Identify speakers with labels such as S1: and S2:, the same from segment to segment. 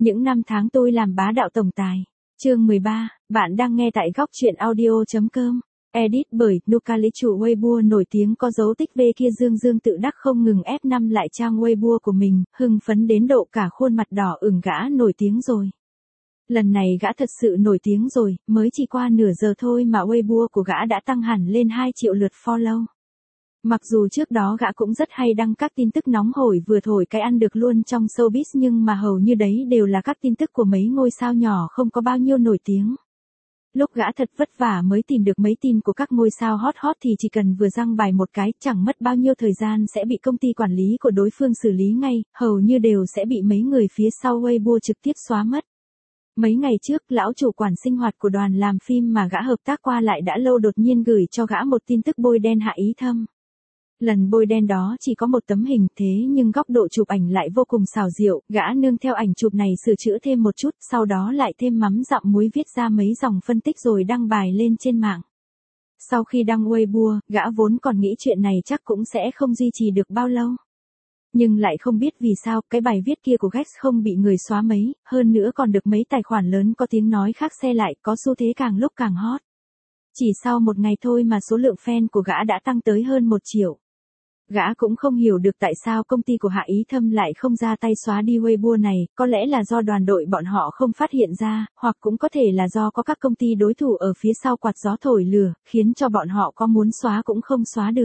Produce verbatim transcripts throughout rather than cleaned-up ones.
S1: Những năm tháng tôi làm bá đạo tổng tài. Chương mười ba, bạn đang nghe tại góc truyện audio.com. Edit bởi Nucali, chủ Weibo nổi tiếng có dấu tích V kia Dương Dương tự đắc không ngừng ép năm lại trang Weibo của mình, hưng phấn đến độ cả khuôn mặt đỏ ửng. Gã nổi tiếng rồi. Lần này gã thật sự nổi tiếng rồi, mới chỉ qua nửa giờ thôi mà Weibo của gã đã tăng hẳn lên hai triệu lượt follow. Mặc dù trước đó gã cũng rất hay đăng các tin tức nóng hổi vừa thổi cái ăn được luôn trong showbiz, nhưng mà hầu như đấy đều là các tin tức của mấy ngôi sao nhỏ không có bao nhiêu nổi tiếng. Lúc gã thật vất vả mới tìm được mấy tin của các ngôi sao hot hot thì chỉ cần vừa đăng bài một cái, chẳng mất bao nhiêu thời gian sẽ bị công ty quản lý của đối phương xử lý ngay, hầu như đều sẽ bị mấy người phía sau Weibo trực tiếp xóa mất. Mấy ngày trước, lão chủ quản sinh hoạt của đoàn làm phim mà gã hợp tác qua lại đã lâu đột nhiên gửi cho gã một tin tức bôi đen Hạ Ý Thâm. Lần bôi đen đó chỉ có một tấm hình, thế nhưng góc độ chụp ảnh lại vô cùng xảo diệu, gã nương theo ảnh chụp này sửa chữa thêm một chút, sau đó lại thêm mắm dặm muối viết ra mấy dòng phân tích rồi đăng bài lên trên mạng. Sau khi đăng Weibo, gã vốn còn nghĩ chuyện này chắc cũng sẽ không duy trì được bao lâu. Nhưng lại không biết vì sao, cái bài viết kia của Gex không bị người xóa mấy, hơn nữa còn được mấy tài khoản lớn có tiếng nói khác share lại, có xu thế càng lúc càng hot. Chỉ sau một ngày thôi mà số lượng fan của gã đã tăng tới hơn một triệu. Gã cũng không hiểu được tại sao công ty của Hạ Ý Thâm lại không ra tay xóa đi Weibo này, có lẽ là do đoàn đội bọn họ không phát hiện ra, hoặc cũng có thể là do có các công ty đối thủ ở phía sau quạt gió thổi lửa, khiến cho bọn họ có muốn xóa cũng không xóa được.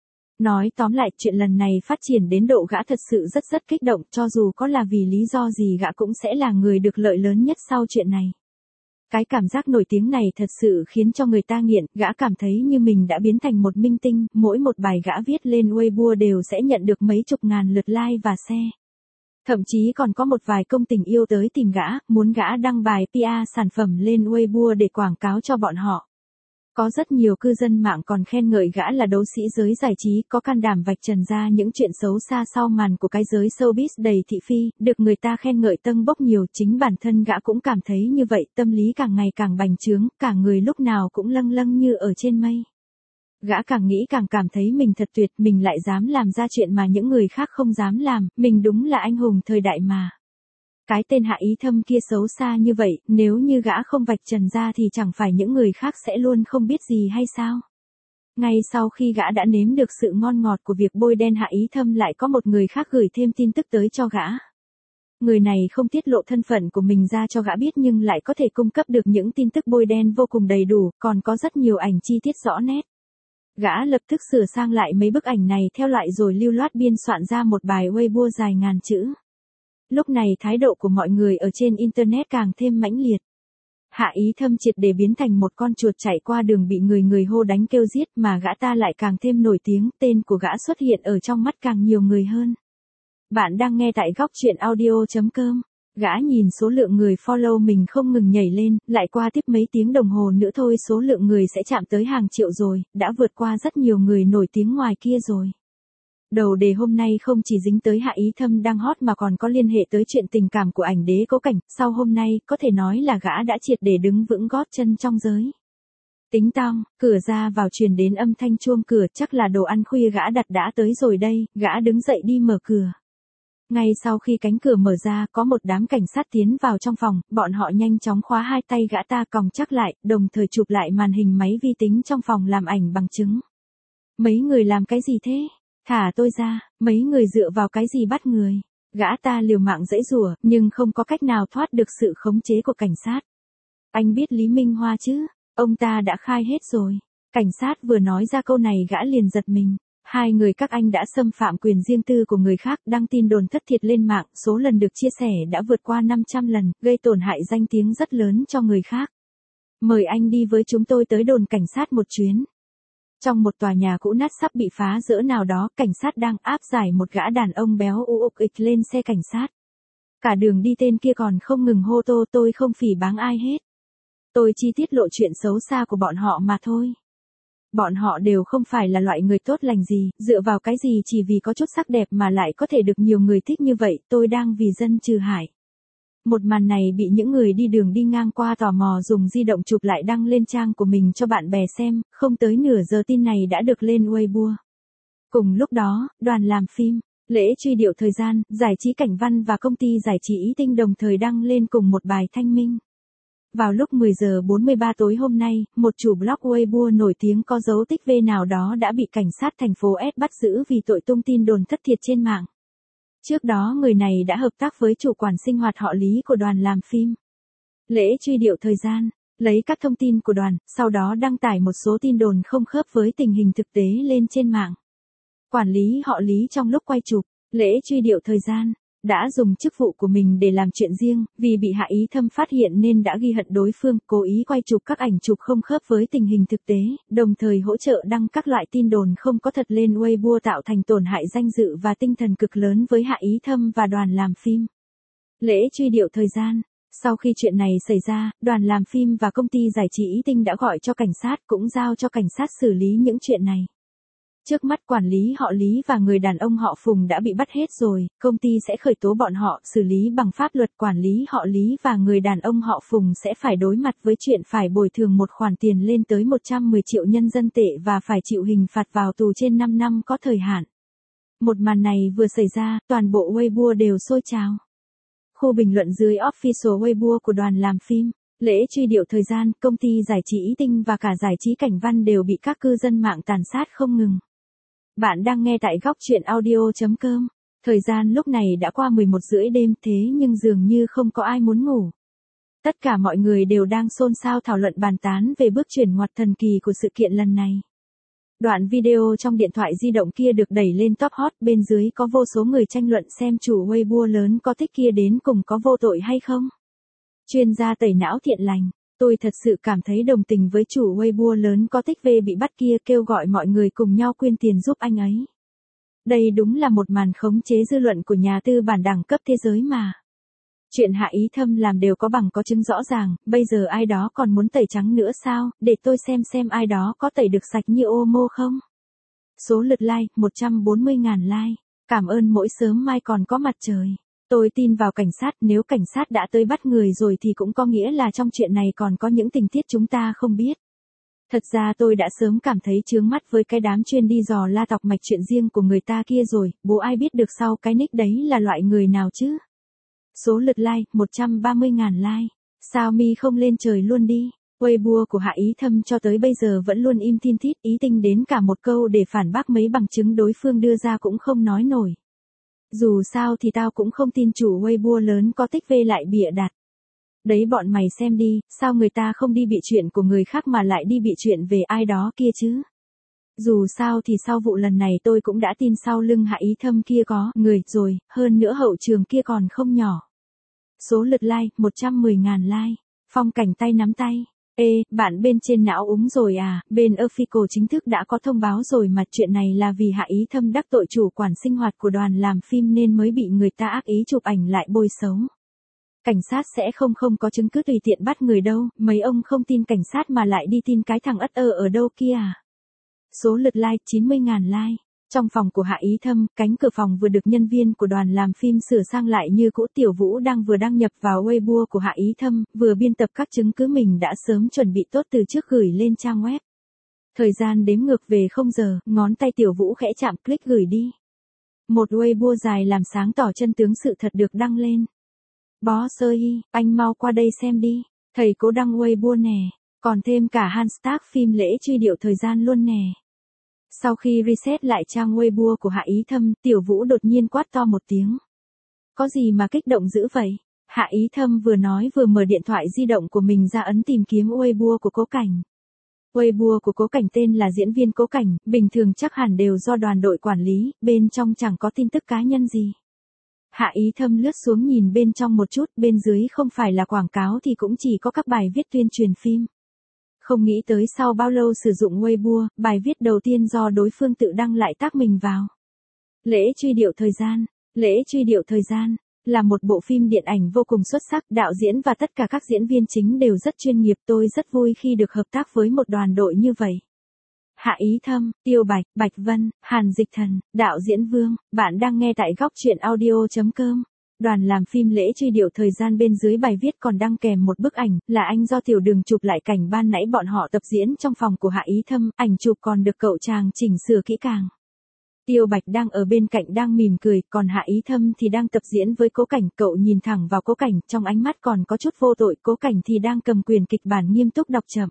S1: Nói tóm lại, chuyện lần này phát triển đến độ gã thật sự rất rất kích động, cho dù có là vì lý do gì gã cũng sẽ là người được lợi lớn nhất sau chuyện này. Cái cảm giác nổi tiếng này thật sự khiến cho người ta nghiện, gã cảm thấy như mình đã biến thành một minh tinh, mỗi một bài gã viết lên Weibo đều sẽ nhận được mấy chục ngàn lượt like và share. Thậm chí còn có một vài công tình yêu tới tìm gã, muốn gã đăng bài pê e sản phẩm lên Weibo để quảng cáo cho bọn họ. Có rất nhiều cư dân mạng còn khen ngợi gã là đấu sĩ giới giải trí, có can đảm vạch trần ra những chuyện xấu xa sau màn của cái giới showbiz đầy thị phi, được người ta khen ngợi tâng bốc nhiều, chính bản thân gã cũng cảm thấy như vậy, tâm lý càng ngày càng bành trướng, cả người lúc nào cũng lâng lâng như ở trên mây. Gã càng nghĩ càng cảm thấy mình thật tuyệt, mình lại dám làm ra chuyện mà những người khác không dám làm, mình đúng là anh hùng thời đại mà. Cái tên Hạ Ý Thâm kia xấu xa như vậy, nếu như gã không vạch trần ra thì chẳng phải những người khác sẽ luôn không biết gì hay sao? Ngay sau khi gã đã nếm được sự ngon ngọt của việc bôi đen Hạ Ý Thâm, lại có một người khác gửi thêm tin tức tới cho gã. Người này không tiết lộ thân phận của mình ra cho gã biết nhưng lại có thể cung cấp được những tin tức bôi đen vô cùng đầy đủ, còn có rất nhiều ảnh chi tiết rõ nét. Gã lập tức sửa sang lại mấy bức ảnh này theo loại rồi lưu loát biên soạn ra một bài Weibo dài ngàn chữ. Lúc này thái độ của mọi người ở trên Internet càng thêm mãnh liệt. Hạ Ý Thâm triệt để biến thành một con chuột chạy qua đường bị người người hô đánh kêu giết, mà gã ta lại càng thêm nổi tiếng, tên của gã xuất hiện ở trong mắt càng nhiều người hơn. Bạn đang nghe tại góc truyện audio.com. Gã nhìn số lượng người follow mình không ngừng nhảy lên, lại qua tiếp mấy tiếng đồng hồ nữa thôi số lượng người sẽ chạm tới hàng triệu rồi, đã vượt qua rất nhiều người nổi tiếng ngoài kia rồi. Đầu đề hôm nay không chỉ dính tới Hạ Ý Thâm đang hot mà còn có liên hệ tới chuyện tình cảm của ảnh đế Cố Cảnh, sau hôm nay, có thể nói là gã đã triệt để đứng vững gót chân trong giới. Tính tong, cửa ra vào truyền đến âm thanh chuông cửa, chắc là đồ ăn khuya gã đặt đã tới rồi đây, gã đứng dậy đi mở cửa. Ngay sau khi cánh cửa mở ra, có một đám cảnh sát tiến vào trong phòng, bọn họ nhanh chóng khóa hai tay gã ta còng chắc lại, đồng thời chụp lại màn hình máy vi tính trong phòng làm ảnh bằng chứng. Mấy người làm cái gì thế? Thả tôi ra, mấy người dựa vào cái gì bắt người? Gã ta liều mạng giãy giụa, nhưng không có cách nào thoát được sự khống chế của cảnh sát. Anh biết Lý Minh Hoa chứ? Ông ta đã khai hết rồi. Cảnh sát vừa nói ra câu này gã liền giật mình. Hai người các anh đã xâm phạm quyền riêng tư của người khác, đăng tin đồn thất thiệt lên mạng, số lần được chia sẻ đã vượt qua năm trăm lần, gây tổn hại danh tiếng rất lớn cho người khác. Mời anh đi với chúng tôi tới đồn cảnh sát một chuyến. Trong một tòa nhà cũ nát sắp bị phá rỡ nào đó, cảnh sát đang áp giải một gã đàn ông béo u ục ịch lên xe cảnh sát. Cả đường đi tên kia còn không ngừng hô tô tôi không phỉ báng ai hết. Tôi chỉ tiết lộ chuyện xấu xa của bọn họ mà thôi. Bọn họ đều không phải là loại người tốt lành gì, dựa vào cái gì chỉ vì có chút sắc đẹp mà lại có thể được nhiều người thích như vậy, tôi đang vì dân trừ hại. Một màn này bị những người đi đường đi ngang qua tò mò dùng di động chụp lại đăng lên trang của mình cho bạn bè xem, không tới nửa giờ tin này đã được lên Weibo. Cùng lúc đó, đoàn làm phim, Lễ truy điệu thời gian, giải trí Cảnh Văn và công ty giải trí Ý Tinh đồng thời đăng lên cùng một bài thanh minh. Vào lúc mười giờ bốn mươi ba tối hôm nay, một chủ blog Weibo nổi tiếng có dấu tích V nào đó đã bị cảnh sát thành phố S bắt giữ vì tội tung tin đồn thất thiệt trên mạng. Trước đó người này đã hợp tác với chủ quản sinh hoạt họ Lý của đoàn làm phim. Lễ truy điệu thời gian, lấy các thông tin của đoàn, sau đó đăng tải một số tin đồn không khớp với tình hình thực tế lên trên mạng. Quản lý họ Lý trong lúc quay chụp, lễ truy điệu thời gian, đã dùng chức vụ của mình để làm chuyện riêng, vì bị Hạ Ý Thâm phát hiện nên đã ghi hận đối phương, cố ý quay chụp các ảnh chụp không khớp với tình hình thực tế, đồng thời hỗ trợ đăng các loại tin đồn không có thật lên Weibo tạo thành tổn hại danh dự và tinh thần cực lớn với Hạ Ý Thâm và đoàn làm phim. Lễ truy điệu thời gian. Sau khi chuyện này xảy ra, đoàn làm phim và công ty giải trí Ý Tinh đã gọi cho cảnh sát cũng giao cho cảnh sát xử lý những chuyện này. Trước mắt quản lý họ Lý và người đàn ông họ Phùng đã bị bắt hết rồi, công ty sẽ khởi tố bọn họ, xử lý bằng pháp luật. Quản lý họ Lý và người đàn ông họ Phùng sẽ phải đối mặt với chuyện phải bồi thường một khoản tiền lên tới một trăm mười triệu nhân dân tệ và phải chịu hình phạt vào tù trên năm năm có thời hạn. Một màn này vừa xảy ra, toàn bộ Weibo đều sôi trào. Khu bình luận dưới official Weibo của đoàn làm phim, lễ truy điệu thời gian, công ty giải trí Ý Tinh và cả giải trí Cảnh Văn đều bị các cư dân mạng tàn sát không ngừng. Bạn đang nghe tại góc truyện audio chấm com. Thời gian lúc này đã qua mười một rưỡi đêm, thế nhưng dường như không có ai muốn ngủ. Tất cả mọi người đều đang xôn xao thảo luận bàn tán về bước chuyển ngoặt thần kỳ của sự kiện lần này. Đoạn video trong điện thoại di động kia được đẩy lên top hot, bên dưới có vô số người tranh luận xem chủ Weibo lớn có tích kia đến cùng có vô tội hay không. Chuyên gia tẩy não thiện lành, tôi thật sự cảm thấy đồng tình với chủ Weibo lớn có tích V bị bắt kia, kêu gọi mọi người cùng nhau quyên tiền giúp anh ấy. Đây đúng là một màn khống chế dư luận của nhà tư bản đẳng cấp thế giới mà. Chuyện Hạ Ý Thâm làm đều có bằng có chứng rõ ràng, bây giờ ai đó còn muốn tẩy trắng nữa sao, để tôi xem xem ai đó có tẩy được sạch như Omo không. Số lượt like, một trăm bốn mươi nghìn like. Cảm ơn mỗi sớm mai còn có mặt trời. Tôi tin vào cảnh sát, nếu cảnh sát đã tới bắt người rồi thì cũng có nghĩa là trong chuyện này còn có những tình tiết chúng ta không biết. Thật ra tôi đã sớm cảm thấy chướng mắt với cái đám chuyên đi dò la tọc mạch chuyện riêng của người ta kia rồi, bố ai biết được sau cái nick đấy là loại người nào chứ. Số lượt like, một trăm ba mươi nghìn like. Sao mi không lên trời luôn đi. Weibo của Hạ Ý Thâm cho tới bây giờ vẫn luôn im tin tít, Ý Tinh đến cả một câu để phản bác mấy bằng chứng đối phương đưa ra cũng không nói nổi. Dù sao thì tao cũng không tin chủ Weibo lớn có tích V lại bịa đặt. Đấy bọn mày xem đi, sao người ta không đi bị chuyện của người khác mà lại đi bị chuyện về ai đó kia chứ. Dù sao thì sau vụ lần này tôi cũng đã tin sau lưng Hạ Ý Thâm kia có người rồi, hơn nữa hậu trường kia còn không nhỏ. Số lượt like, một trăm mười nghìn like. Phong cảnh tay nắm tay. Ê, bạn bên trên não úng rồi à, bên Official chính thức đã có thông báo rồi mà chuyện này là vì Hạ Ý Thâm đắc tội chủ quản sinh hoạt của đoàn làm phim nên mới bị người ta ác ý chụp ảnh lại bôi xấu. Cảnh sát sẽ không không có chứng cứ tùy tiện bắt người đâu, mấy ông không tin cảnh sát mà lại đi tin cái thằng ất ơ ở đâu kia à. Số lượt like, chín mươi nghìn like. Trong phòng của Hạ Ý Thâm, cánh cửa phòng vừa được nhân viên của đoàn làm phim sửa sang lại như cũ. Tiểu Vũ đang vừa đăng nhập vào Weibo của Hạ Ý Thâm, vừa biên tập các chứng cứ mình đã sớm chuẩn bị tốt từ trước gửi lên trang web. Thời gian đếm ngược về không giờ, ngón tay Tiểu Vũ khẽ chạm click gửi đi. Một Weibo dài làm sáng tỏ chân tướng sự thật được đăng lên. Boss ơi, anh mau qua đây xem đi, thầy cố đăng Weibo nè, còn thêm cả hashtag phim lễ truy điệu thời gian luôn nè. Sau khi reset lại trang Weibo của Hạ Ý Thâm, Tiểu Vũ đột nhiên quát to một tiếng. Có gì mà kích động dữ vậy? Hạ Ý Thâm vừa nói vừa mở điện thoại di động của mình ra ấn tìm kiếm Weibo của Cố Cảnh. Weibo của Cố Cảnh tên là diễn viên Cố Cảnh, bình thường chắc hẳn đều do đoàn đội quản lý, bên trong chẳng có tin tức cá nhân gì. Hạ Ý Thâm lướt xuống nhìn bên trong một chút, bên dưới không phải là quảng cáo thì cũng chỉ có các bài viết tuyên truyền phim. Không nghĩ tới sau bao lâu sử dụng Weibo, bài viết đầu tiên do đối phương tự đăng lại tác mình vào. Lễ truy điệu thời gian. Lễ truy điệu thời gian là một bộ phim điện ảnh vô cùng xuất sắc, đạo diễn và tất cả các diễn viên chính đều rất chuyên nghiệp, tôi rất vui khi được hợp tác với một đoàn đội như vậy. Hạ Ý Thâm, Tiêu Bạch, Bạch Vân, Hàn Dịch Thần, đạo diễn Vương, bạn đang nghe tại góc truyện audio chấm com. Đoàn làm phim lễ truy điệu thời gian bên dưới bài viết còn đăng kèm một bức ảnh, là anh do Tiểu Đường chụp lại cảnh ban nãy bọn họ tập diễn trong phòng của Hạ Ý Thâm, ảnh chụp còn được cậu chàng chỉnh sửa kỹ càng. Tiêu Bạch đang ở bên cạnh đang mỉm cười, còn Hạ Ý Thâm thì đang tập diễn với Cố Cảnh, cậu nhìn thẳng vào Cố Cảnh, trong ánh mắt còn có chút vô tội, Cố Cảnh thì đang cầm quyển kịch bản nghiêm túc đọc chậm.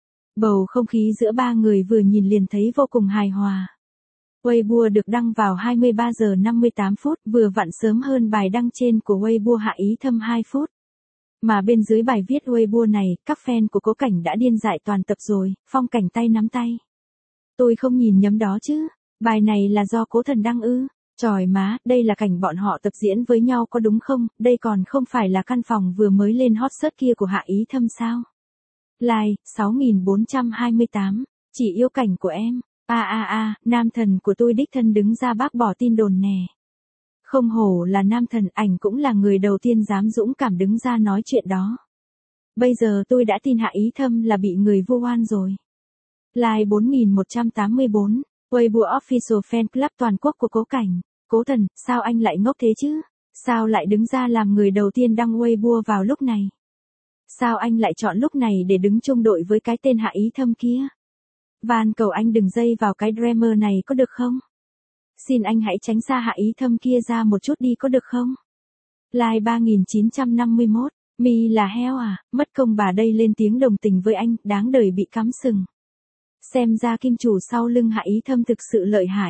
S1: Bầu không khí giữa ba người vừa nhìn liền thấy vô cùng hài hòa. Weibo được đăng vào hai mươi ba giờ năm mươi tám phút, vừa vặn sớm hơn bài đăng trên của Weibo Hạ Ý Thâm hai phút. Mà bên dưới bài viết Weibo này, các fan của Cố Cảnh đã điên dại toàn tập rồi, phong cảnh tay nắm tay. Tôi không nhìn nhầm đó chứ, bài này là do Cố Thần đăng ư? Trời má, đây là cảnh bọn họ tập diễn với nhau có đúng không? Đây còn không phải là căn phòng vừa mới lên hot search kia của Hạ Ý Thâm sao? Like, sáu nghìn bốn trăm hai mươi tám, chỉ yêu cảnh của em. A a a, nam thần của tôi đích thân đứng ra bác bỏ tin đồn nè. Không hổ là nam thần, ảnh cũng là người đầu tiên dám dũng cảm đứng ra nói chuyện đó. Bây giờ tôi đã tin Hạ Ý Thâm là bị người vu oan rồi. Like bốn nghìn một trăm tám mươi bốn, Weibo Official Fan Club toàn quốc của Cố Cảnh. Cố Thần, sao anh lại ngốc thế chứ? Sao lại đứng ra làm người đầu tiên đăng Weibo vào lúc này? Sao anh lại chọn lúc này để đứng chung đội với cái tên Hạ Ý Thâm kia? Van cầu anh đừng dây vào cái drama này có được không? Xin anh hãy tránh xa Hạ Ý Thâm kia ra một chút đi có được không? Like ba nghìn chín trăm năm mươi mốt, mi là heo à, mất công bà đây lên tiếng đồng tình với anh, đáng đời bị cắm sừng. Xem ra kim chủ sau lưng Hạ Ý Thâm thực sự lợi hại.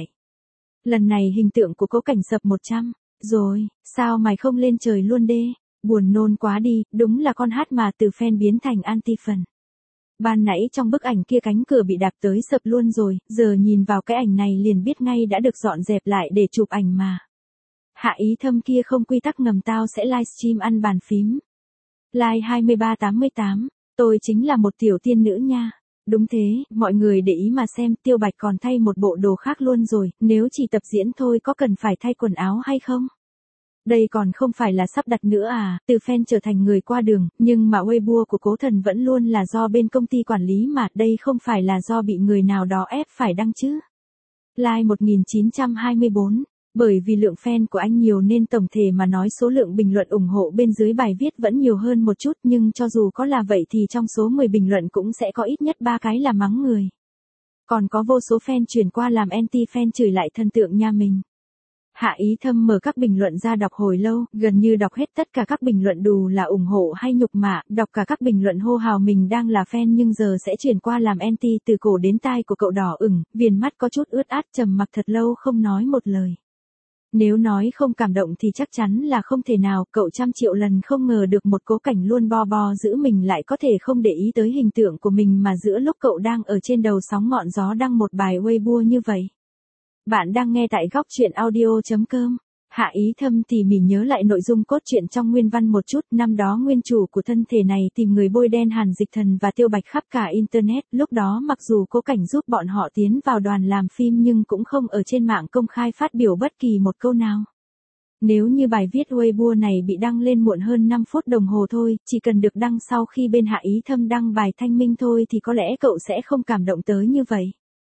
S1: Lần này hình tượng của Cố Cảnh sập một trăm, rồi, sao mày không lên trời luôn đê? Buồn nôn quá đi, đúng là con hát mà từ fan biến thành anti-fan. Ban nãy trong bức ảnh kia cánh cửa bị đạp tới sập luôn rồi, giờ nhìn vào cái ảnh này liền biết ngay đã được dọn dẹp lại để chụp ảnh mà. Hạ Ý Thâm kia không quy tắc ngầm tao sẽ livestream ăn bàn phím. Like hai mươi ba tám mươi tám, tôi chính là một tiểu tiên nữ nha. Đúng thế, mọi người để ý mà xem, Tiêu Bạch còn thay một bộ đồ khác luôn rồi, nếu chỉ tập diễn thôi có cần phải thay quần áo hay không? Đây còn không phải là sắp đặt nữa à, từ fan trở thành người qua đường, nhưng mà Weibo của Cố Thần vẫn luôn là do bên công ty quản lý mà, đây không phải là do bị người nào đó ép phải đăng chứ. Like một nghìn chín trăm hai mươi bốn, bởi vì lượng fan của anh nhiều nên tổng thể mà nói số lượng bình luận ủng hộ bên dưới bài viết vẫn nhiều hơn một chút, nhưng cho dù có là vậy thì trong số mười bình luận cũng sẽ có ít nhất ba cái là mắng người. Còn có vô số fan chuyển qua làm anti-fan chửi lại thần tượng nhà mình. Hạ Ý Thâm mở các bình luận ra đọc hồi lâu, gần như đọc hết tất cả các bình luận dù là ủng hộ hay nhục mạ, đọc cả các bình luận hô hào mình đang là fan nhưng giờ sẽ chuyển qua làm anti, từ cổ đến tai của cậu đỏ ửng, viền mắt có chút ướt át, trầm mặc thật lâu không nói một lời. Nếu nói không cảm động thì chắc chắn là không thể nào, cậu trăm triệu lần không ngờ được một Cố Cảnh luôn bo bo giữ mình lại có thể không để ý tới hình tượng của mình mà giữa lúc cậu đang ở trên đầu sóng ngọn gió đăng một bài Weibo như vậy. Bạn đang nghe tại góc truyện audio chấm com. Hạ Ý Thâm tỉ mỉ nhớ lại nội dung cốt truyện trong nguyên văn một chút, năm đó nguyên chủ của thân thể này tìm người bôi đen Hàn Dịch Thần và Tiêu Bạch khắp cả internet, lúc đó mặc dù Cố Cảnh giúp bọn họ tiến vào đoàn làm phim nhưng cũng không ở trên mạng công khai phát biểu bất kỳ một câu nào. Nếu như bài viết Weibo này bị đăng lên muộn hơn năm phút đồng hồ thôi, chỉ cần được đăng sau khi bên Hạ Ý Thâm đăng bài thanh minh thôi thì có lẽ cậu sẽ không cảm động tới như vậy.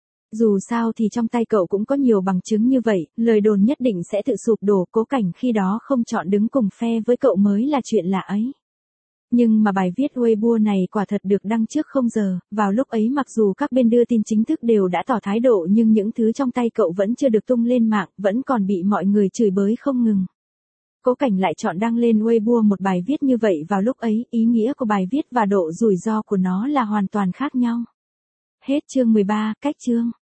S1: Dù sao thì trong tay cậu cũng có nhiều bằng chứng như vậy, lời đồn nhất định sẽ tự sụp đổ, Cố Cảnh khi đó không chọn đứng cùng phe với cậu mới là chuyện lạ ấy. Nhưng mà bài viết Weibo này quả thật được đăng trước không giờ, vào lúc ấy mặc dù các bên đưa tin chính thức đều đã tỏ thái độ nhưng những thứ trong tay cậu vẫn chưa được tung lên mạng, vẫn còn bị mọi người chửi bới không ngừng. Cố Cảnh lại chọn đăng lên Weibo một bài viết như vậy vào lúc ấy, ý nghĩa của bài viết và độ rủi ro của nó là hoàn toàn khác nhau. Hết chương mười ba, cách chương.